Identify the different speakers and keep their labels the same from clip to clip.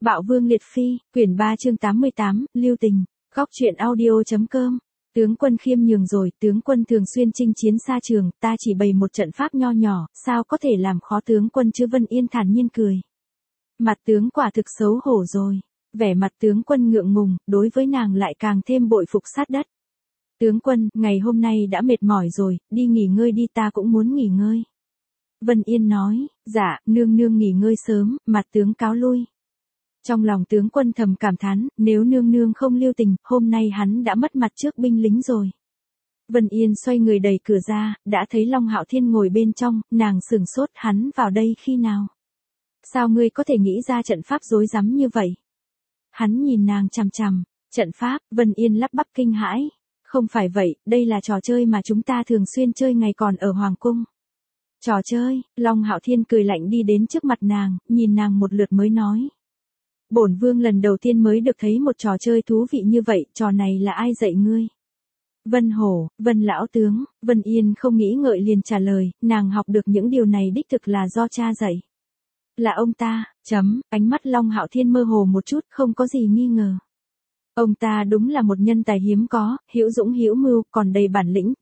Speaker 1: Bạo Vương Liệt Phi, quyển 3 chương 88, Lưu Tình, Góc truyện audio.com. Tướng quân khiêm nhường rồi, tướng quân thường xuyên chinh chiến xa trường, ta chỉ bày một trận pháp nho nhỏ, sao có thể làm khó tướng quân chứ? Vân Yên thản nhiên cười. Mặt tướng quả thực xấu hổ rồi. Vẻ mặt tướng quân ngượng ngùng, đối với nàng lại càng thêm bội phục sát đất. Tướng quân, ngày hôm nay đã mệt mỏi rồi, đi nghỉ ngơi đi, ta cũng muốn nghỉ ngơi. Vân Yên nói, dạ, nương nương nghỉ ngơi sớm, mặt tướng cáo lui. Trong lòng tướng quân thầm cảm thán, nếu nương nương không lưu tình, hôm nay hắn đã mất mặt trước binh lính rồi. Vân Yên xoay người đẩy cửa ra, đã thấy Long Hạo Thiên ngồi bên trong, nàng sửng sốt, hắn vào đây khi nào? Sao ngươi có thể nghĩ ra trận pháp rối rắm như vậy? Hắn nhìn nàng chằm chằm, trận pháp, Vân Yên lắp bắp kinh hãi. Không phải vậy, đây là trò chơi mà chúng ta thường xuyên chơi ngày còn ở Hoàng Cung. Trò chơi, Long Hạo Thiên cười lạnh đi đến trước mặt nàng, nhìn nàng một lượt mới nói. Bổn vương lần đầu tiên mới được thấy một trò chơi thú vị như vậy, trò này là ai dạy ngươi? Vân Hổ, Vân lão tướng, Vân Yên không nghĩ ngợi liền trả lời, nàng học được những điều này đích thực là do cha dạy. Là ông ta, ánh mắt Long Hạo Thiên mơ hồ một chút, không có gì nghi ngờ. Ông ta đúng là một nhân tài hiếm có, hữu dũng hữu mưu, còn đầy bản lĩnh,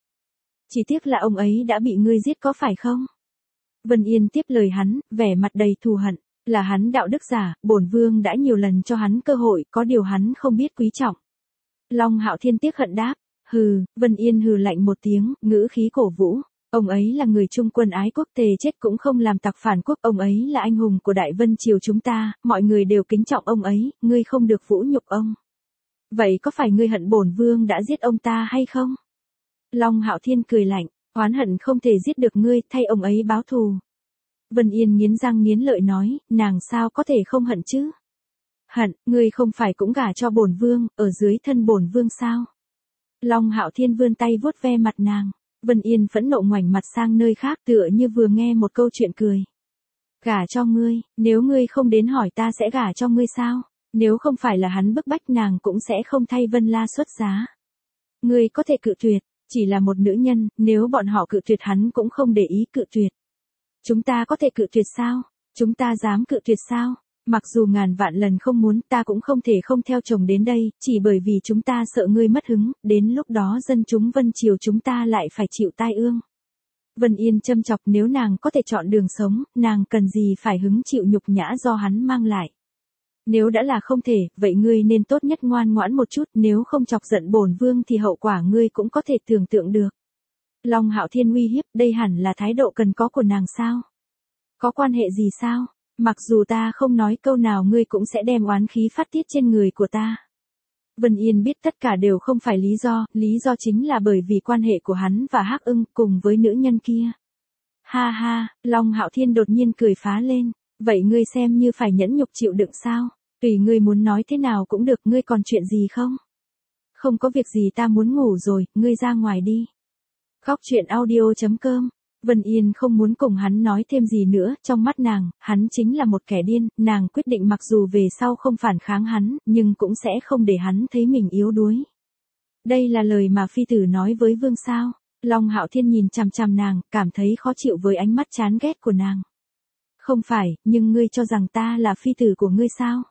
Speaker 1: chỉ tiếc là ông ấy đã bị ngươi giết có phải không? Vân Yên tiếp lời hắn, vẻ mặt đầy thù hận. Là hắn đạo đức giả, bổn vương đã nhiều lần cho hắn cơ hội, có điều hắn không biết quý trọng. Long Hạo Thiên tiếc hận đáp, hừ, Vân Yên hừ lạnh một tiếng, ngữ khí cổ vũ. Ông ấy là người trung quân ái quốc, thề chết cũng không làm tặc phản quốc, ông ấy là anh hùng của Đại Vân Triều chúng ta, mọi người đều kính trọng ông ấy, ngươi không được vũ nhục ông. Vậy có phải ngươi hận bổn vương đã giết ông ta hay không? Long Hạo Thiên cười lạnh, oán hận không thể giết được ngươi, thay ông ấy báo thù. Vân Yên nghiến răng nghiến lợi nói, nàng sao có thể không hận chứ? Hận, ngươi không phải cũng gả cho bổn vương, ở dưới thân bổn vương sao? Long Hạo Thiên vươn tay vuốt ve mặt nàng. Vân Yên phẫn nộ ngoảnh mặt sang nơi khác tựa như vừa nghe một câu chuyện cười. Gả cho ngươi, nếu ngươi không đến hỏi ta sẽ gả cho ngươi sao? Nếu không phải là hắn bức bách nàng cũng sẽ không thay Vân La xuất giá. Ngươi có thể cự tuyệt, chỉ là một nữ nhân, nếu bọn họ cự tuyệt hắn cũng không để ý cự tuyệt. Chúng ta có thể cự tuyệt sao? Chúng ta dám cự tuyệt sao? Mặc dù ngàn vạn lần không muốn, ta cũng không thể không theo chồng đến đây, chỉ bởi vì chúng ta sợ ngươi mất hứng, đến lúc đó dân chúng Vân Triều chúng ta lại phải chịu tai ương. Vân Yên châm chọc, nếu nàng có thể chọn đường sống, nàng cần gì phải hứng chịu nhục nhã do hắn mang lại. Nếu đã là không thể, vậy ngươi nên tốt nhất ngoan ngoãn một chút, nếu không chọc giận bổn vương thì hậu quả ngươi cũng có thể tưởng tượng được. Long Hạo Thiên uy hiếp, đây hẳn là thái độ cần có của nàng sao? Có quan hệ gì sao? Mặc dù ta không nói câu nào ngươi cũng sẽ đem oán khí phát tiết trên người của ta. Vân Yên biết tất cả đều không phải lý do chính là bởi vì quan hệ của hắn và Hắc Ưng cùng với nữ nhân kia. Ha ha, Long Hạo Thiên đột nhiên cười phá lên, vậy ngươi xem như phải nhẫn nhục chịu đựng sao? Tùy ngươi muốn nói thế nào cũng được, ngươi còn chuyện gì không? Không có việc gì, ta muốn ngủ rồi, ngươi ra ngoài đi. Góc truyện audio.com. Vân Yên không muốn cùng hắn nói thêm gì nữa, trong mắt nàng, hắn chính là một kẻ điên, nàng quyết định mặc dù về sau không phản kháng hắn, nhưng cũng sẽ không để hắn thấy mình yếu đuối. Đây là lời mà phi tử nói với vương sao? Long Hạo Thiên nhìn chằm chằm nàng, cảm thấy khó chịu với ánh mắt chán ghét của nàng. Không phải, nhưng ngươi cho rằng ta là phi tử của ngươi sao?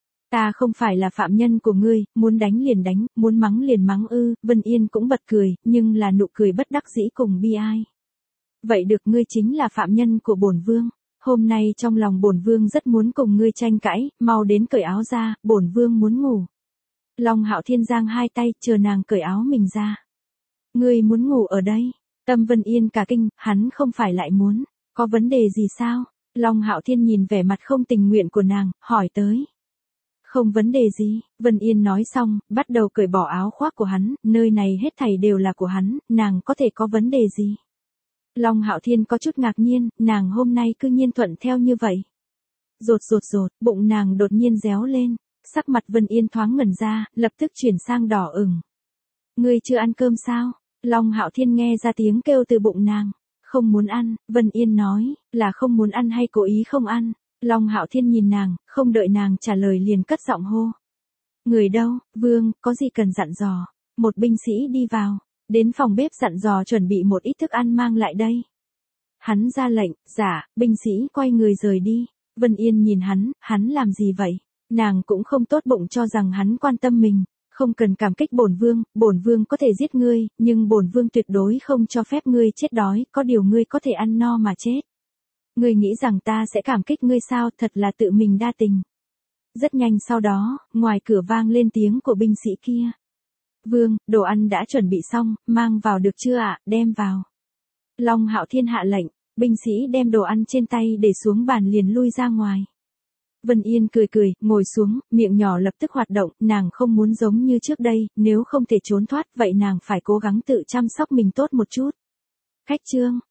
Speaker 1: Ta không phải là phạm nhân của ngươi, muốn đánh liền đánh, muốn mắng liền mắng ư? Vân Yên cũng bật cười, nhưng là nụ cười bất đắc dĩ cùng bi ai. Vậy được, ngươi chính là phạm nhân của bổn vương. Hôm nay trong lòng bổn vương rất muốn cùng ngươi tranh cãi, mau đến cởi áo ra, bổn vương muốn ngủ. Long Hạo Thiên giang hai tay, chờ nàng cởi áo mình ra. Ngươi muốn ngủ ở đây? Tâm Vân Yên cả kinh, hắn không phải lại muốn, có vấn đề gì sao? Long Hạo Thiên nhìn vẻ mặt không tình nguyện của nàng, hỏi tới. Không vấn đề gì, Vân Yên nói xong, bắt đầu cởi bỏ áo khoác của hắn, nơi này hết thảy đều là của hắn, nàng có thể có vấn đề gì? Long Hạo Thiên có chút ngạc nhiên, nàng hôm nay cư nhiên thuận theo như vậy. Rột, bụng nàng đột nhiên réo lên, sắc mặt Vân Yên thoáng ngẩn ra, lập tức chuyển sang đỏ ửng. Ngươi chưa ăn cơm sao? Long Hạo Thiên nghe ra tiếng kêu từ bụng nàng. Không muốn ăn, Vân Yên nói, là không muốn ăn hay cố ý không ăn? Long Hạo Thiên nhìn nàng, không đợi nàng trả lời liền cất giọng hô. Người đâu, vương, có gì cần dặn dò? Một binh sĩ đi vào, đến phòng bếp dặn dò chuẩn bị một ít thức ăn mang lại đây. Hắn ra lệnh, dạ, binh sĩ quay người rời đi. Vân Yên nhìn hắn làm gì vậy? Nàng cũng không tốt bụng cho rằng hắn quan tâm mình. Không cần cảm kích bổn vương có thể giết ngươi, nhưng bổn vương tuyệt đối không cho phép ngươi chết đói, có điều ngươi có thể ăn no mà chết. Ngươi nghĩ rằng ta sẽ cảm kích ngươi sao, thật là tự mình đa tình. Rất nhanh sau đó, ngoài cửa vang lên tiếng của binh sĩ kia. Vương, đồ ăn đã chuẩn bị xong, mang vào được chưa ạ, đem vào. Long Hạo Thiên hạ lệnh, binh sĩ đem đồ ăn trên tay để xuống bàn liền lui ra ngoài. Vân Yên cười, ngồi xuống, miệng nhỏ lập tức hoạt động, nàng không muốn giống như trước đây, nếu không thể trốn thoát vậy nàng phải cố gắng tự chăm sóc mình tốt một chút. Khách trương,